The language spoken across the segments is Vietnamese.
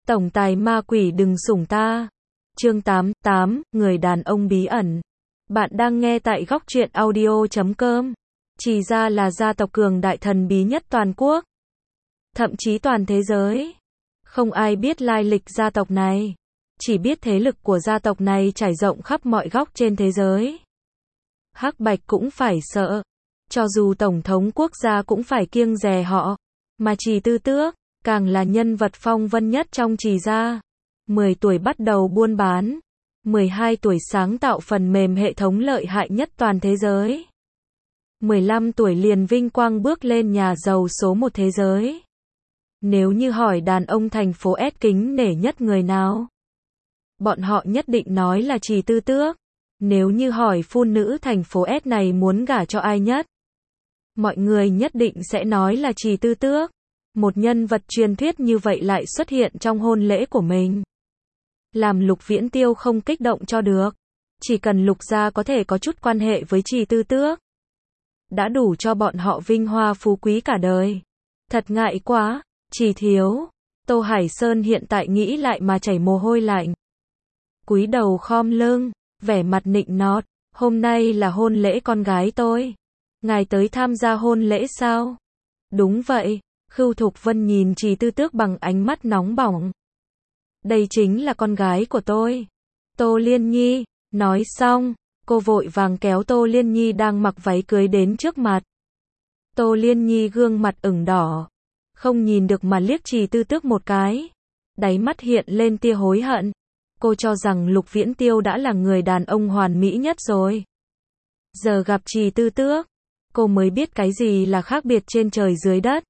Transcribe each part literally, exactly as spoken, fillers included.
Tổng tài ma quỷ đừng sủng ta. Chương tám, tám, người đàn ông bí ẩn. Bạn đang nghe tại góc truyện audio chấm com. Trì Gia là gia tộc cường đại thần bí nhất toàn quốc, thậm chí toàn thế giới. Không ai biết lai lịch gia tộc này, chỉ biết thế lực của gia tộc này trải rộng khắp mọi góc trên thế giới. Hắc Bạch cũng phải sợ, cho dù tổng thống quốc gia cũng phải kiêng dè họ, mà Trì Tư Tước càng là nhân vật phong vân nhất trong Trì Gia. mười tuổi bắt đầu buôn bán, mười hai tuổi sáng tạo phần mềm hệ thống lợi hại nhất toàn thế giới. mười lăm tuổi liền vinh quang bước lên nhà giàu số một thế giới. Nếu như hỏi đàn ông thành phố S kính nể nhất người nào, bọn họ nhất định nói là Trì Tư Tước. Nếu như hỏi phụ nữ thành phố S này muốn gả cho ai nhất, mọi người nhất định sẽ nói là Trì Tư Tước. Một nhân vật truyền thuyết như vậy lại xuất hiện trong hôn lễ của mình, làm Lục Viễn Tiêu không kích động cho được. Chỉ cần Lục gia có thể có chút quan hệ với Trì Tư Tước, đã đủ cho bọn họ vinh hoa phú quý cả đời. Thật ngại quá, Trì thiếu. Tô Hải Sơn hiện tại nghĩ lại mà chảy mồ hôi lạnh. Cúi đầu khom lưng, vẻ mặt nịnh nọt. Hôm nay là hôn lễ con gái tôi. Ngài tới tham gia hôn lễ sao? Đúng vậy. Khưu Thục Vân nhìn Trì Tư Tước bằng ánh mắt nóng bỏng. Đây chính là con gái của tôi, Tô Liên Nhi. Nói xong, cô vội vàng kéo Tô Liên Nhi đang mặc váy cưới đến trước mặt. Tô Liên Nhi gương mặt ửng đỏ, không nhìn được mà liếc Trì Tư Tước một cái. Đáy mắt hiện lên tia hối hận. Cô cho rằng Lục Viễn Tiêu đã là người đàn ông hoàn mỹ nhất rồi. Giờ gặp Trì Tư Tước, cô mới biết cái gì là khác biệt trên trời dưới đất.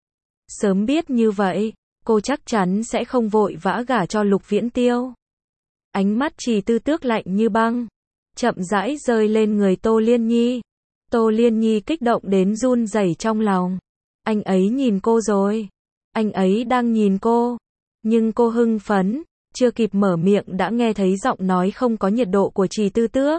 Sớm biết như vậy, cô chắc chắn sẽ không vội vã gả cho Lục Viễn Tiêu. Ánh mắt Trì Tư Tước lạnh như băng, chậm rãi rơi lên người Tô Liên Nhi. Tô Liên Nhi kích động đến run rẩy trong lòng. Anh ấy nhìn cô rồi. Anh ấy đang nhìn cô. Nhưng cô hưng phấn, chưa kịp mở miệng đã nghe thấy giọng nói không có nhiệt độ của Trì Tư Tước.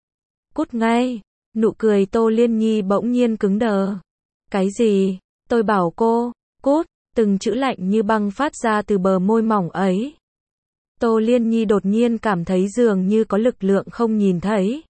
Cút ngay. Nụ cười Tô Liên Nhi bỗng nhiên cứng đờ. Cái gì? Tôi bảo cô cút. Từng chữ lạnh như băng phát ra từ bờ môi mỏng ấy. Tô Liên Nhi đột nhiên cảm thấy dường như có lực lượng không nhìn thấy.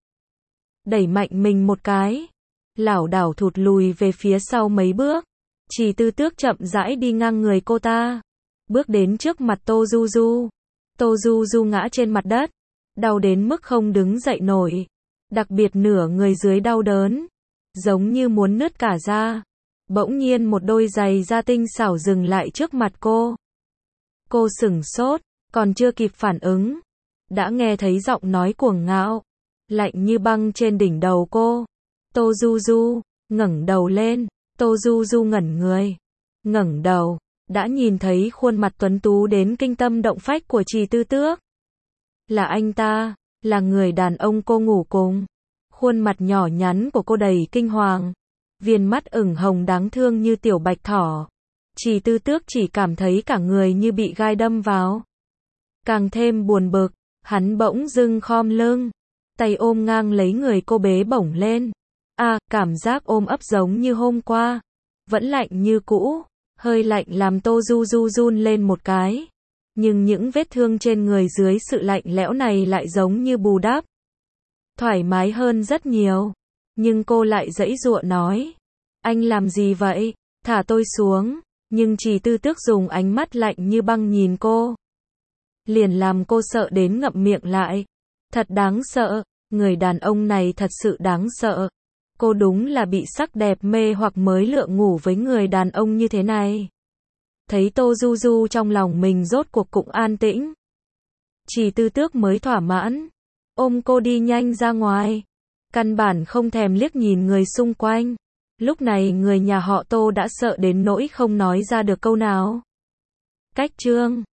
Đẩy mạnh mình một cái, lảo đảo thụt lùi về phía sau mấy bước. Trì Tư Tước chậm rãi đi ngang người cô ta, bước đến trước mặt Tô Du Du. Tô Du Du ngã trên mặt đất, đau đến mức không đứng dậy nổi. Đặc biệt nửa người dưới đau đớn, giống như muốn nứt cả ra. Bỗng nhiên một đôi giày da tinh xảo dừng lại trước mặt cô. Cô sửng sốt, còn chưa kịp phản ứng, đã nghe thấy giọng nói cuồng ngạo, lạnh như băng trên đỉnh đầu cô. Tô Du Du, ngẩng đầu lên. Tô Du Du ngẩn người, ngẩng đầu, đã nhìn thấy khuôn mặt tuấn tú đến kinh tâm động phách của Trì Tư Tước. Là anh ta, là người đàn ông cô ngủ cùng. Khuôn mặt nhỏ nhắn của cô đầy kinh hoàng, viền mắt ửng hồng đáng thương như tiểu bạch thỏ. Trì Tư Tước chỉ cảm thấy cả người như bị gai đâm vào. Càng thêm buồn bực, hắn bỗng dưng khom lưng, tay ôm ngang lấy người cô bế bổng lên. À, cảm giác ôm ấp giống như hôm qua, vẫn lạnh như cũ, hơi lạnh làm Tô Du Du run lên một cái. Nhưng những vết thương trên người dưới sự lạnh lẽo này lại giống như bù đắp, thoải mái hơn rất nhiều. Nhưng cô lại giãy giụa nói, anh làm gì vậy, thả tôi xuống. Nhưng Trì Tư Tước dùng ánh mắt lạnh như băng nhìn cô, liền làm cô sợ đến ngậm miệng lại. Thật đáng sợ, người đàn ông này thật sự đáng sợ. Cô đúng là bị sắc đẹp mê hoặc mới lựa ngủ với người đàn ông như thế này. Thấy Tô Du Du trong lòng mình rốt cuộc cũng an tĩnh, Trì Tư Tước mới thỏa mãn, ôm cô đi nhanh ra ngoài. Căn bản không thèm liếc nhìn người xung quanh. Lúc này người nhà họ Tô đã sợ đến nỗi không nói ra được câu nào. Cách chương